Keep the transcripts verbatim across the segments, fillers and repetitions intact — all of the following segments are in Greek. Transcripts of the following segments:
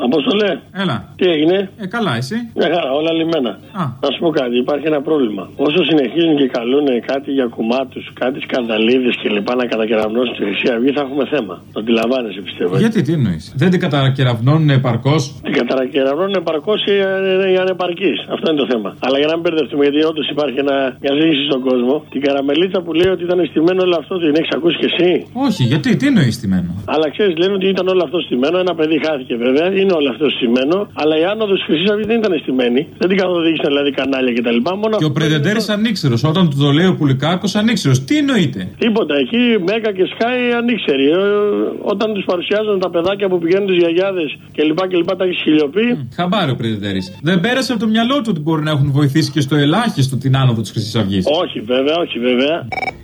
Απόστολε. Έλα. Τι έγινε? Ε, καλά, εσύ. Μια χαρά, όλα λιμένα. Α. Να σου πω κάτι, υπάρχει ένα πρόβλημα. Όσο συνεχίζουν και καλούν κάτι για κουμάτους, κάτι σκανδαλίδες κλπ. Να κατακεραυνώσουν τη Χρυσή Αυγή, θα έχουμε θέμα. Το αντιλαμβάνεσαι, πιστεύω. Γιατί, τι εννοείς? Δεν την κατακεραυνώνουν επαρκώς? Την κατακεραυνώνουν επαρκώς οι ανεπαρκείς. Αυτό είναι το θέμα. Αλλά για να μην μπερδευτούμε, γιατί όντως υπάρχει ένα, μια ζήτηση στον κόσμο, την καραμελίτσα που λέει ότι ήταν στημένο όλο αυτό, την έχεις ακούσει κι εσύ? Όχι, γιατί, τι εννοείς στημένο? Αλλά ξέρεις, λένε ότι ήταν όλο αυτό στημένο. Ένα παιδί χάθηκε βέβαια, είναι όλο αυτό στημένο. Αλλά η άνοδος της Χρυσής Αυγής δεν ήταν στημένη. Δεν την καθοδήγησαν δηλαδή κανάλια κτλ. Μόνο και ο Πρεδεντέρης ανήξερος. Όταν του το λέει ο Πουλικάκος, ανήξερος. Τι εννοείται? Τίποτα. Εκεί Μέγκα και Σκάι ανήξεροι. Όταν τους παρουσιάζουν τα παιδάκια που πηγαίνουν τους γιαγιάδες κλπ. κλπ τα έχει χιλιοπεί. Mm, χαμπάρι ο Πρεδεντέρης. Δεν πέρασε από το μυαλό του ότι μπορεί να έχουν βοηθήσει και στο ελάχιστο την άνοδο της Χρυσής Αυγής. Όχι βέβαια, όχι βέβαια.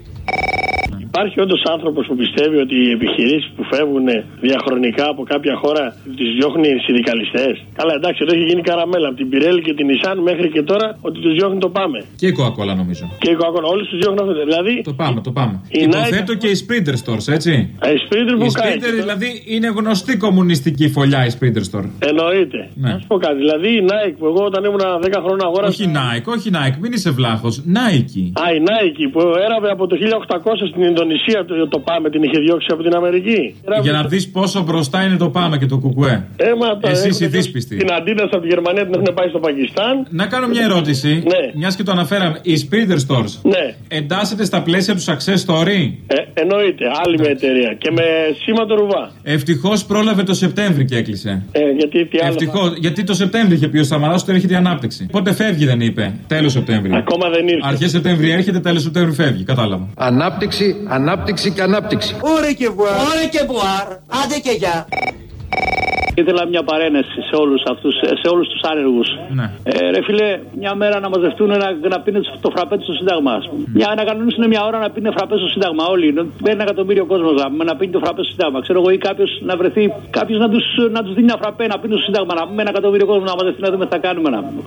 Υπάρχει όντως άνθρωπος που πιστεύει ότι οι επιχειρήσεις που φεύγουν διαχρονικά από κάποια χώρα τις διώχνουν οι συνδικαλιστές? Καλά, εντάξει, εδώ έχει γίνει καραμέλα από την Πιρέλη και την Νισάν μέχρι και τώρα ότι τους διώχνουν το Πάμε. Και η Coca-Cola νομίζω. Και η Coca-Cola, όλους τους διώχνουν αυτό. Δηλαδή. Το Πάμε, το Πάμε. Υποθέτω Nike... και οι Sprinter Stores, έτσι. Α, οι Sprinter που οι Sprinter δηλαδή είναι γνωστή κομμουνιστική φωλιά η Sprinter Store. Εννοείται. Ναι. Να σου πω κάτι. Δηλαδή η Nike που εγώ όταν ήμουν δέκα χρόνια αγόρασα. Όχι Nike, όχι Nike, μην είσαι βλάχος. Nike. Α, η Nike που έραβε από το χίλια οκτακόσια στην Ινδονησία το, το Πάμε, την είχε διώξει από την Αμερική. Για να δεις πόσο μπροστά είναι το Πάμε και το Κουκουέ. Έμα, εσείς οι δύσπιστοι. Την αντίδραση από τη Γερμανία την έχουν πάει στο Πακιστάν. Να κάνω μια ερώτηση. Ναι. Μιας και το αναφέραμε. Οι Sprinter Stores. Ναι. Εντάσσεται στα πλαίσια του success story? Ε, εννοείται. Άλλη με εταιρεία. Και με σήμα το ρουβά. Ευτυχώς πρόλαβε το Σεπτέμβρη και έκλεισε. Ε, γιατί τι άλλο. Ευτυχώς. Γιατί το Σεπτέμβρη είχε πει ο Σαμαράς ότι έρχεται η ανάπτυξη. Πότε φεύγει δεν είπε? Τέλος Σεπτέμβρη. Ακόμα δεν ήρθε. Αρχές Σεπτέμβρη έρχεται, τέλος Σεπτέμβρη φεύγει. Κατάλαβα. Ανάπτυξη, ανάπτυξη και ανάπτυξη. Ωρε και βουάρ. Ωρε και βουάρ. Άντε και γεια. Ήθελα μια παρένεση σε όλους αυτούς, σε όλους τους άνεργους. Ναι. Ε, ρε φίλε, μια μέρα να μαζευτούν να, να πίνουν το φραπέ στο Σύνταγμα, ας πούμε. Mm. Μια, να κανονίσουν μια ώρα να πίνουν φραπέ στο Σύνταγμα. Όλοι. Ένα εκατομμύριο κόσμο να, να πίνει το φραπέ στο Σύνταγμα. Ξέρω εγώ, ή κάποιος να βρεθεί, κάποιος να τους, να τους δίνει ένα φραπέ να πίνουν στο Σύνταγμα. Να πούμε ένα εκατομμύριο κόσμο να μαζευτεί να δούμε τι θα κάνουμε. Να πούμε.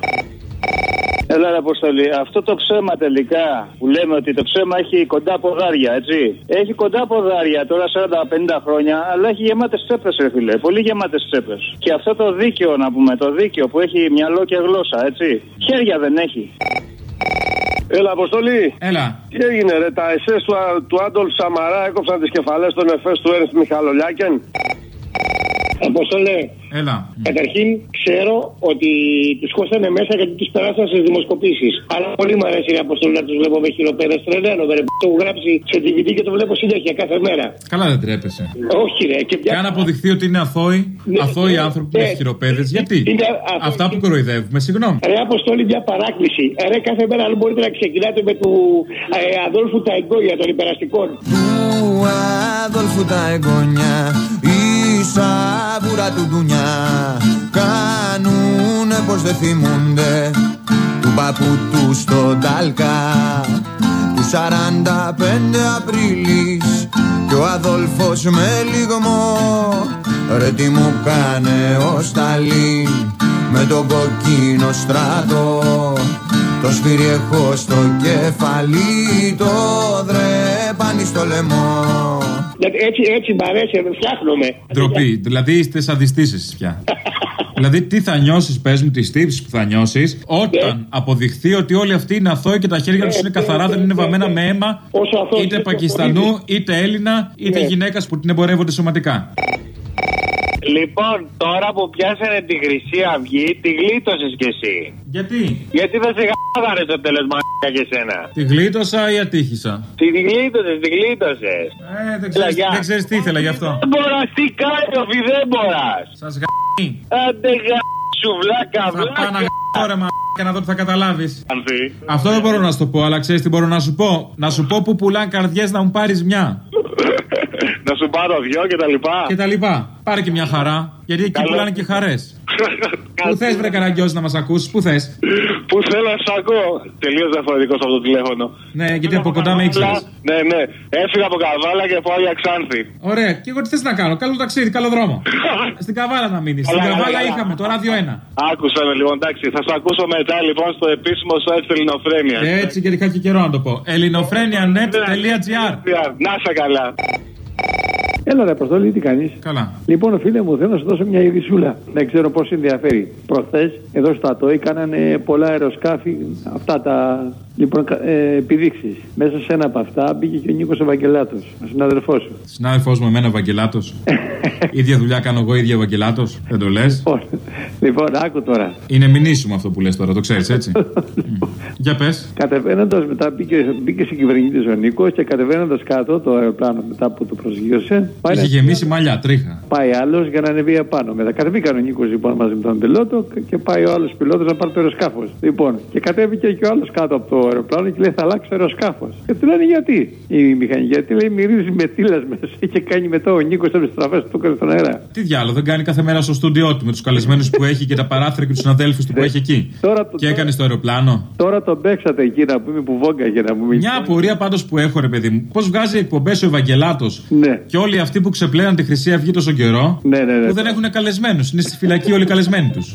Έλα ρε Αποστολή, αυτό το ψέμα τελικά που λέμε ότι το ψέμα έχει κοντά ποδάρια, έτσι. Έχει κοντά ποδάρια τώρα σαράντα πενήντα χρόνια, αλλά έχει γεμάτες τσέπες ρε φίλε, πολύ γεμάτες τσέπες. Και αυτό το δίκαιο να πούμε, το δίκαιο που έχει μυαλό και γλώσσα, έτσι. Χέρια δεν έχει. Έλα, Αποστολή. Έλα. Τι έγινε, ρε, τα εσές του, του Άντολφ Σαμαρά έκοψαν τις κεφαλές των εφές του Έρνστ Μιχαλολιάκεν? Αποστολέ. Έλα. Καταρχήν ξέρω ότι τους χώσανε μέσα γιατί τους περάσαν στις δημοσκοπήσεις. Αλλά πολύ μου αρέσει η Αποστολή να τους βλέπω με χειροπέδες. Τρελαίνομαι ρε. Το έχω γράψει σε ντι βι ντι και το βλέπω συνέχεια κάθε μέρα. Καλά δεν τρέπεσαι. Όχι ρε. Και, πια... και αν αποδειχθεί ότι είναι αθώοι, ναι, αθώοι ναι, άνθρωποι ναι, με χειροπέδες, ναι, γιατί είναι, α, αυτά που κοροϊδεύουμε, συγγνώμη. Ρε Αποστολή, μια παράκληση. Ρε κάθε μέρα αν μπορείτε να ξεκινάτε με του ε, Αδόλφου τα εγγόνια των υπεραστικών. Του Αδόλφου τα εγγόνια. Σαβούρα του ντουνιά κάνουνε πως δεν θυμούνται του παππού του στον Τάλκα του σαράντα πέντε Απρίλης και ο Αδόλφος με λιγμό ρε τι μου κάνε ο Σταλίν με τον κοκκίνο στράτο το σφύρι έχω στο κεφαλί το δρέπανι στο λαιμό. Έτσι, έτσι μ' αρέσει, φτιάχνομαι. Ντροπή, δηλαδή είστε σαδιστής εσείς πια. Δηλαδή τι θα νιώσεις, πες μου, τις τύψεις που θα νιώσεις όταν αποδειχθεί ότι όλοι αυτοί είναι αθώοι και τα χέρια τους είναι καθαρά, δεν είναι βαμμένα με αίμα είτε Πακιστανού, είτε Έλληνα, είτε γυναίκας που την εμπορεύονται σωματικά. Λοιπόν, τώρα που πιάσανε τη Χρυσή Αυγή, τη γλίτωσες κι εσύ. Γιατί? Γιατί δεν σε γάδαρε το τέλος μαλάκα και σένα. Τη γλίτωσα ή ατύχησα? Τη γλίτωσες, τη γλίτωσες. Ε, δεν ξέρεις, δεν ξέρεις τι ήθελα γι' αυτό. Δεν μποράς, τι κάνει ο Φιδέμπορας. Σας γα***ει. Άντε γα***σου βλάκα, βλάκα. Θα πάω να γα***ω ρε μαλάκα να δω τι θα καταλάβεις. Αυτό δεν μπορώ να σου το πω, αλλά ξέρεις τι μπορώ να σου πω. Να σου πω που πουλάνε καρδιές να μου πάρεις μια. Να σου πάρω δυο και τα λοιπά. Και τα λοιπά. Πάρε και μια χαρά. Γιατί εκεί πουλάνε και χαρές. Πού θες βρε Καραγκιόζη να μας ακούσεις, πού θες? Πού θέλω να σ' ακούω. Τελείως διαφορετικός από το τηλέφωνο. Ναι, γιατί από κοντά με ήξερες. Ναι, ναι. Έφυγα από Καβάλα και πάω για Ξάνθη. Ωραία. Και εγώ τι θες να κάνω? Καλό ταξίδι, καλό δρόμο. Στην Καβάλα να μείνεις. Στην Καβάλα είχαμε το ράδιο ένα. Άκουσα με λοιπόν, εντάξει. Θα σ' ακούσω μετά λοιπόν στο επίσημο site της Ελληνοφρένειας. Έτσι και είχα και καιρό να το πω. ελληνοφρένια τελεία net τελεία τζι άρ. Να σε καλά. Έλα, ρε Αποστόλη, τι κάνεις? Καλά. Λοιπόν, φίλε μου, θέλω να σου δώσω μια ειδισούλα. Δεν ξέρω πώς ενδιαφέρει. Προχθές, εδώ στο ΑΤΟΗ, κάνανε πολλά αεροσκάφη, αυτά τα. Λοιπόν, ε, επιδείξεις. Μέσα σε ένα από αυτά μπήκε και ο Νίκος Ευαγγελάτος, ο συνάδελφός σου. Συνάδελφός μου, εμένα Ευαγγελάτος. ίδια δουλειά κάνω εγώ, ίδια Ευαγγελάτος. Δεν το λες? Λοιπόν, άκου τώρα. Είναι μηνύσιμο αυτό που λες τώρα, το ξέρεις έτσι. mm. Για πες. Κατεβαίνοντας μετά, μπήκε, μπήκε στην κυβερνήτης ο Νίκος και κατεβαίνοντας κάτω το αεροπλάνο μετά που το προσγείωσε. Είχε γεμίσει μαλλιά, τρίχα. Πάει άλλος για να ανεβεί επάνω. Μετά κατεβήκαν ο Νίκος λοιπόν μαζί με τον πιλότο και πάει ο άλλος πιλότος να πάρει το αεροσκάφος. Λοιπόν, και κατέβηκε και ο άλλος κάτω από το αεροπλάνο και λέει θα αλλάξω αεροσκάφος. Και του λένε γιατί η μηχανική, γιατί λέει μυρίζει με τίλας μέσα και κάνει μετά ο Νίκος από τις στραφές που έκανε στον αέρα. Τι διάλογο, δεν κάνει κάθε μέρα στο στούντιό του με τους καλεσμένους που έχει και τα παράθυρα και τους συναδέλφους του που έχει εκεί. Τώρα, και έκανε στο αεροπλάνο. Τώρα τον παίξατε εκεί να πούμε που βόγκαγε να πούμε. Μια απορία πάντως που έχω, ρε παιδί μου. Πώς βγάζει εκπομπές ο Ευαγγελάτος ναι. και όλοι αυτοί που ξεπλέναν τη Χρυσή Αυγή τόσο καιρό ναι, ναι, ναι, που δεν ναι. έχουν καλεσμένους. Είναι στη φυλακή όλοι οι καλεσμένοι τους.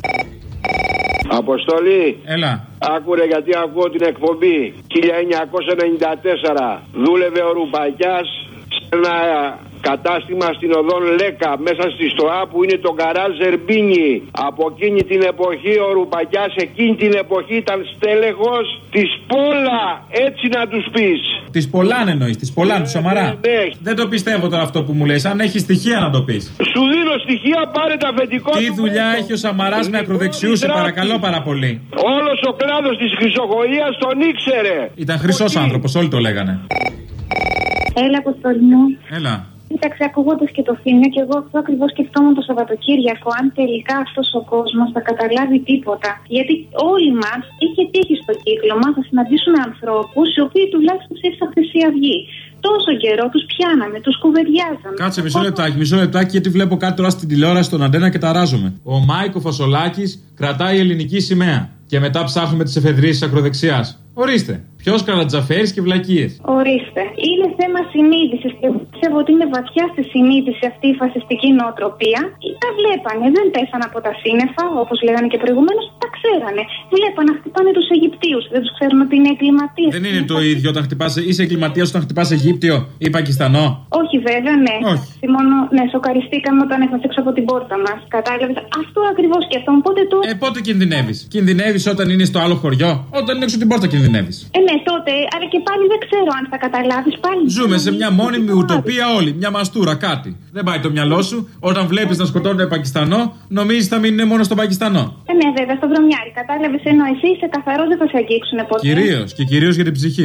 Αποστολή. Έλα. Άκουρε γιατί ακούω την εκπομπή. χίλια εννιακόσια ενενήντα τέσσερα δούλευε ο Ρουπακιάς σε ένα κατάστημα στην οδόν Λέκα μέσα στη Στοά που είναι το γκαράζ Ζερμπίνι. Από εκείνη την εποχή ο Ρουπακιάς εκείνη την εποχή ήταν στέλεχος της Πόλα. Έτσι να τους πεις. Της Πολάν εννοείς, της Πολάν του Σαμαρά. Ναι, ναι. Δεν το πιστεύω τώρα αυτό που μου λες. Αν έχει στοιχεία να το πεις. Σου δίνω στοιχεία, πάρε τα αφεντικό. Τι δουλειά έχει ο Σαμαράς με ακροδεξιούς, σε παρακαλώ πάρα πολύ. Όλος ο κλάδος της χρυσοκοΐας τον ήξερε. Ήταν χρυσός άνθρωπος, όλοι το λέγανε. Έλα, Αποστόλη μου. Έλα. Κοίταξε, ακούγοντας και το θύμιο, και εγώ αυτό ακριβώς σκεφτόμουν το Σαββατοκύριακο, αν τελικά αυτός ο κόσμος θα καταλάβει τίποτα. Γιατί όλοι μας είχε τύχει στο κύκλωμα, θα συναντήσουμε ανθρώπους οι οποίοι τουλάχιστον ψήφισαν Χρυσή Αυγή. Τόσο καιρό τους πιάναμε, τους κουβεντιάζαμε. Κάτσε μισό λεπτάκι, μισό λεπτάκι, γιατί βλέπω κάτι τώρα στην τηλεόραση στον αντένα και ταράζομαι. Ο Μάικο Φασολάκης κρατάει ελληνική σημαία. Και μετά ψάχνουμε τις εφεδρίες της ακροδεξιάς. Ορίστε. Ποιος Καρατζαφέρης και βλακίες. Ορίστε. Είναι θέμα συνείδησης και πιστεύω ότι είναι βαθιά στη συνείδηση αυτή η φασιστική νοοτροπία. Τα βλέπανε, δεν πέσαν από τα σύννεφα, όπως λέγανε και προηγουμένως, τα ξέρανε. Βλέπανε να χτυπάνε τους Αιγυπτίους. Δεν τους ξέρουν ότι είναι εγκληματίες. Δεν είναι το ίδιο όταν χτυπάς, είσαι εγκληματίας όταν χτυπάς Αιγύπτιο ή Πακιστανό. Όχι, βέβαια, ναι. Όχι. Μόνο, ναι, σοκαριστήκαμε όταν έφτασε έξω από την πόρτα μας. Κατάλαβες. Αυτό ακριβώς σκεφτόμουν. Πότε το. Ε, πότε κινδυνεύεις. Κινδυνεύεις όταν είναι στο άλλο χωριό. Όταν είναι έξω την πόρτα κινδυνεύεις. Ε, ναι, τότε, αλλά και πάλι δεν ξέρω αν θα καταλάβεις πάλι. Ζούμε σε μια μόνιμη ουτοπία όλοι. Μια μαστούρα, κάτι. Δεν πάει το μυαλό σου. Όταν βλέπεις να σκοτώνουν Πακιστανό, νομίζεις θα μείνουν μόνο στο Πακιστανό. Ε, ναι, βέβαια, στο βρωμιάρι. Κατάλαβες, ενώ εσύ είσαι καθαρός, δεν θα σε αγγίξουν ποτέ. Κυρίως και κυρίως για την ψυχή.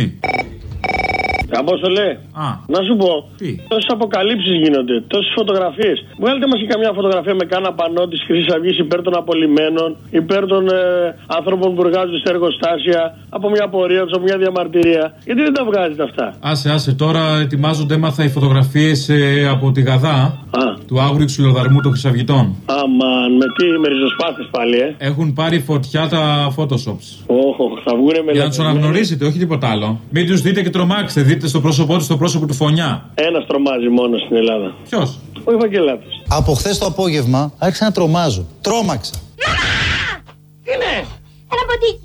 Καμπόσολε, να σου πω, τόσες αποκαλύψεις γίνονται, τόσες φωτογραφίες. Βγάλετε μας και καμιά φωτογραφία με κάνα πανό της Χρυσής Αυγής υπέρ των απολυμμένων, υπέρ των ε, ανθρώπων που εργάζονται στα εργοστάσια, από μια πορεία τους, από μια διαμαρτυρία. Γιατί δεν τα βγάζετε αυτά. Άσε, άσε, τώρα ετοιμάζονται, έμαθα οι φωτογραφίες ε, από τη Γαδά Α. του άγριου ξυλοδαρμού των Χρυσαυγητών. Αμαν, με τι, με ριζοσπάστες πάλι, ε. Έχουν πάρει φωτιά τα photoshops. Όχο, θα βγουνε με. Για να τους αναγνωρίσετε, όχι τίποτα άλλο. Μην τους δείτε και τρομάξετε, δείτε στο πρόσωπό του, στο πρόσωπο του φωνιά. Ένας τρομάζει μόνο στην Ελλάδα. Ποιος? Ο Ευαγγελάτος. Από χθες το απόγευμα άρχισα να τρομάζω. Τρόμαξα. Τι είναι? Ένα ποτίκι.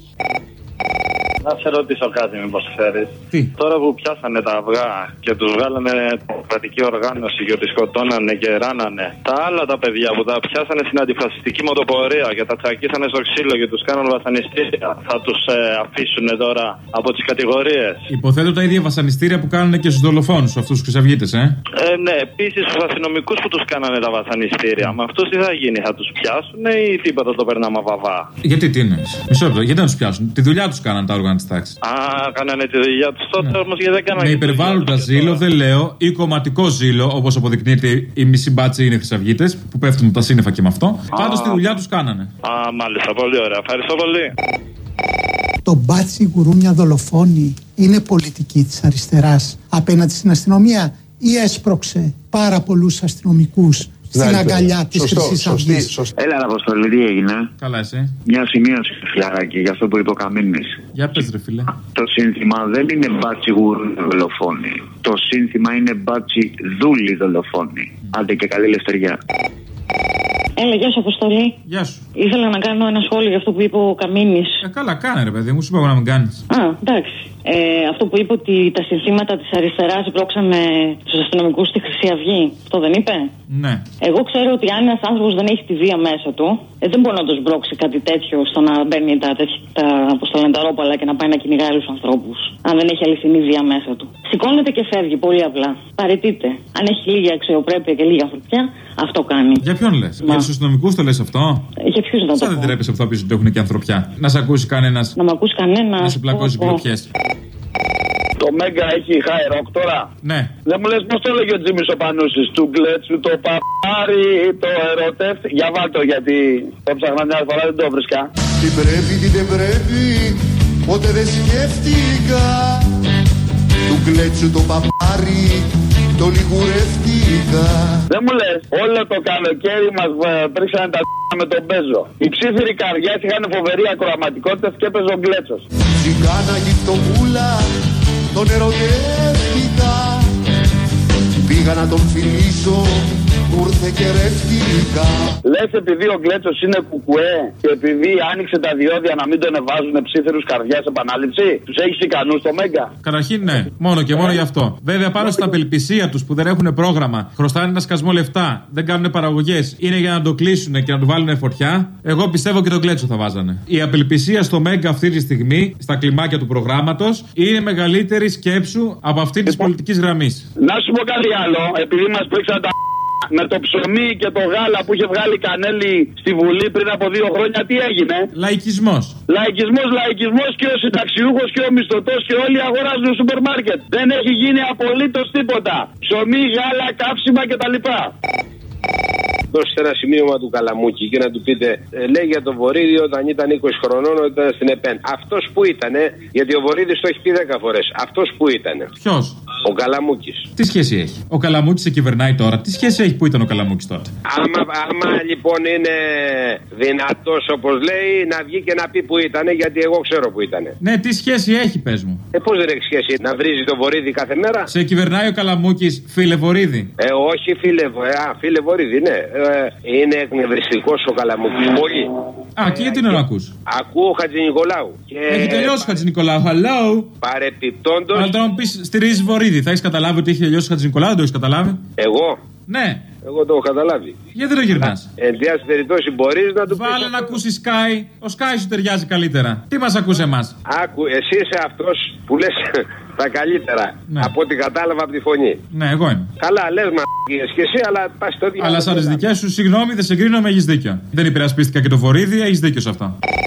Να σε ρωτήσω κάτι, μήπως ξέρεις. Τι? Τώρα που πιάσανε τα αυγά και τους βγάλανε κρατική οργάνωση και ότι σκοτώνανε και ράνανε, τα άλλα τα παιδιά που τα πιάσανε στην αντιφασιστική μοτοπορία και τα τσακίσανε στο ξύλο και τους κάνουν βασανιστήρια, θα τους ε, αφήσουν τώρα από τις κατηγορίες? Υποθέτω τα ίδια βασανιστήρια που κάνουν και στους δολοφόνους, αυτούς τους Χρυσαυγίτες, ε. ε ναι, επίσης στους αστυνομικούς που τους κάνανε τα βασανιστήρια. Με αυτούς τι θα γίνει, θα τους πιάσουν ή τίποτα το περνάμε βαβά? Γιατί τι είναι, μισό λεπτό, γιατί να τους πιάσουν? Τη δουλειά τους κάναν τα όργανα της τάξης. Α, κάνανε τη δουλειά τους τότε, ναι. Όμως γιατί δεν κάνανε. Με υπερβάλλοντα ζήλο, δεν λέω, ή κομματικό ζήλο, όπως αποδεικνύεται, οι μισοί μπάτσοι είναι Χρυσαυγίτες, που πέφτουν από τα σύννεφα και με αυτό. Πάντως τη δουλειά τους κάνανε. Α, μάλιστα, πολύ ωραία. Ευχαριστώ πολύ. Το μπάτσι γουρούνια δολοφόνη είναι πολιτική της αριστεράς απέναντι στην αστυνομία ή έσπρωξε πάρα πολλούς αστυνομικούς στην αγκαλιά της Χρυσής Αυγής? Έλα, Αποστολή, τι έγινε? Καλά, εσύ? Μια σημείωση, φιλαράκι, για αυτό που είπε ο Καμίνης. Για πες, ρε φίλε. Το σύνθημα δεν είναι μπάτσι γουρούνια δολοφόνη. Το σύνθημα είναι μπάτσι δούλη δολοφόνη. Mm. Άντε και καλή ελευθεριά. Έλα, γεια σου, Αποστολή. Γεια σου. Ήθελα να κάνω ένα σχόλιο για αυτό που είπε ο Καμίνης. Ε, καλά, κάνε, ρε παιδί μου, σου είπα να μην κάνεις. Α, εντάξει. Ε, αυτό που είπε ότι τα συνθήματα της αριστεράς μπλόξανε τους αστυνομικούς στη Χρυσή Αυγή. Αυτό δεν είπε? Ναι. Εγώ ξέρω ότι αν ένας άνθρωπος δεν έχει τη βία μέσα του, ε, δεν μπορεί να τον μπλόξει κάτι τέτοιο στο να μπαίνει τα, τα, τα, τα ρόπαλα και να πάει να κυνηγάει άλλους ανθρώπους. Αν δεν έχει αληθινή βία μέσα του. Σηκώνεται και φεύγει πολύ απλά. Παραιτείται. Αν έχει λίγη αξιοπρέπεια και λίγη ανθρωπιά, αυτό κάνει. Για ποιον λες? Μα... Για τους αστυνομικούς το λες αυτό? Για ποιους να το πω? δεν τρέπεσαι που θα πεις ότι έχουν και ανθρωπιά. Να σε ακούσει κανένας. Να με ακούσει κανένας. Να σε πλακώσει μπλοκιές. Το Μέγκα έχει high rock τώρα. Ναι. Δεν μου λες πώς το έλεγε ο Τζίμις ο Πανούσης? Του γκλέτσου το παπάρι, το ερωτεύτη. Για βάλτο γιατί το ψάχνα μια φορά, δεν το βρίσκα. Τι πρέπει, τι δεν πρέπει, ποτέ δεν σκέφτηκα. Του γκλέτσου το παπάρι, το λιγουρεύτηκα. Δεν μου λες, όλο το καλοκαίρι μας πρίξανε τα με τον Μπέζο. Οι ψήφιροι καρδιάς είχαν φοβερή ακροαματικότητα και έπαιζε ο Γκλέτσος. Τσιγκάνα γυφτοπούλα, τον ερωτεύτηκα. Πήγα να τον φιλήσω, ήρθε και ρεύτηκα. Λες επειδή ο Γκλέτσος είναι κουκουέ και επειδή άνοιξε τα διόδια να μην τον εβάζουν ψήφιρους καρδιάς επανάληψη, τους έχεις ικανούς στο Μέγκα? Καταρχήν ναι, μόνο και μόνο γι' αυτό. Βέβαια πάνω στην απελπισία τους που δεν έχουν πρόγραμμα, χρωστάνε ένα σκασμό λεφτά, δεν κάνουν παραγωγές, είναι για να το κλείσουν και να του βάλουν φωτιά. Εγώ πιστεύω και τον Γκλέτσο θα βάζανε. Η απελπισία στο Μέγκα αυτή τη στιγμή, στα κλιμάκια του προγράμματος, είναι μεγαλύτερη σκέψου από αυτή τη πολιτική γραμμή. Να σου πω κάτι άλλο, επειδή μας πρίξαν τα με το ψωμί και το γάλα που είχε βγάλει Κανέλη στη Βουλή πριν από δύο χρόνια, τι έγινε? Λαϊκισμός. Λαϊκισμός, λαϊκισμός και ο συνταξιούχος και ο μισθωτός και όλοι αγοράζουν στο σούπερ μάρκετ. Δεν έχει γίνει απολύτως τίποτα. Ψωμί, γάλα, καύσιμα κτλ. Δώστε ένα σημείωμα του Καλαμούκη και να του πείτε, ε, λέει για τον Βορύδη όταν ήταν είκοσι χρονών, όταν ήταν στην ΕΠΕΝ. Αυτός που ήτανε, γιατί ο Βορύδης το έχει πει δέκα φορές. Αυτός που ήτανε? Ποιος? Ο Καλαμούκης. Τι σχέση έχει? Ο Καλαμούκης σε κυβερνάει τώρα. Τι σχέση έχει που ήταν ο Καλαμούκης τότε? Άμα, άμα λοιπόν είναι δυνατός όπως λέει, να βγει και να πει που ήτανε, γιατί εγώ ξέρω που ήτανε. Ναι, τι σχέση έχει, πες μου? Ε, πώς δεν έχει σχέση να βρίζει τον Βορύδη κάθε μέρα? Σε κυβερνάει ο Καλαμούκης, φίλε Βορύδη? Ε, όχι φίλε, ε, α, φίλε Βορύδη, ναι. Ε, είναι εκνευριστικός ο Καλαμούκης. Πολύ. Α, και γιατί να το ακούς? Ακούω Χατζηνικολάου. Και... Έχει τελειώσει ο Χατζηνικολάου. Hello. Παρεπιπτόντως. Αλλά τώρα μου πεις στηρίζει Βορύδη. Θα έχεις καταλάβει ότι έχει τελειώσει ο Χατζηνικολάου, δεν το έχεις καταλάβει? Εγώ. Ναι. Εγώ το έχω καταλάβει. Γιατί δεν το γυρνάς? Εν διάση περιπτώσει μπορείς να του πεις. Βάλε να ακούσεις Sky. Ο Sky σου ταιριάζει καλύτερα. Τι μας ακούς εμάς? Άκου, εσύ είσαι αυτός που λες τα καλύτερα. Ναι. Από ό,τι κατάλαβα από τη φωνή. Ναι, εγώ είμαι. Καλά, λες μα και εσύ, αλλά πας στο διάλογο. Αλλά σαν τις δικές σου, συγγνώμη, δεν σε κρίνω, έχεις δίκιο. Δεν υπερασπίστηκα και το Βορύδη, έχεις δίκιο σε αυτό.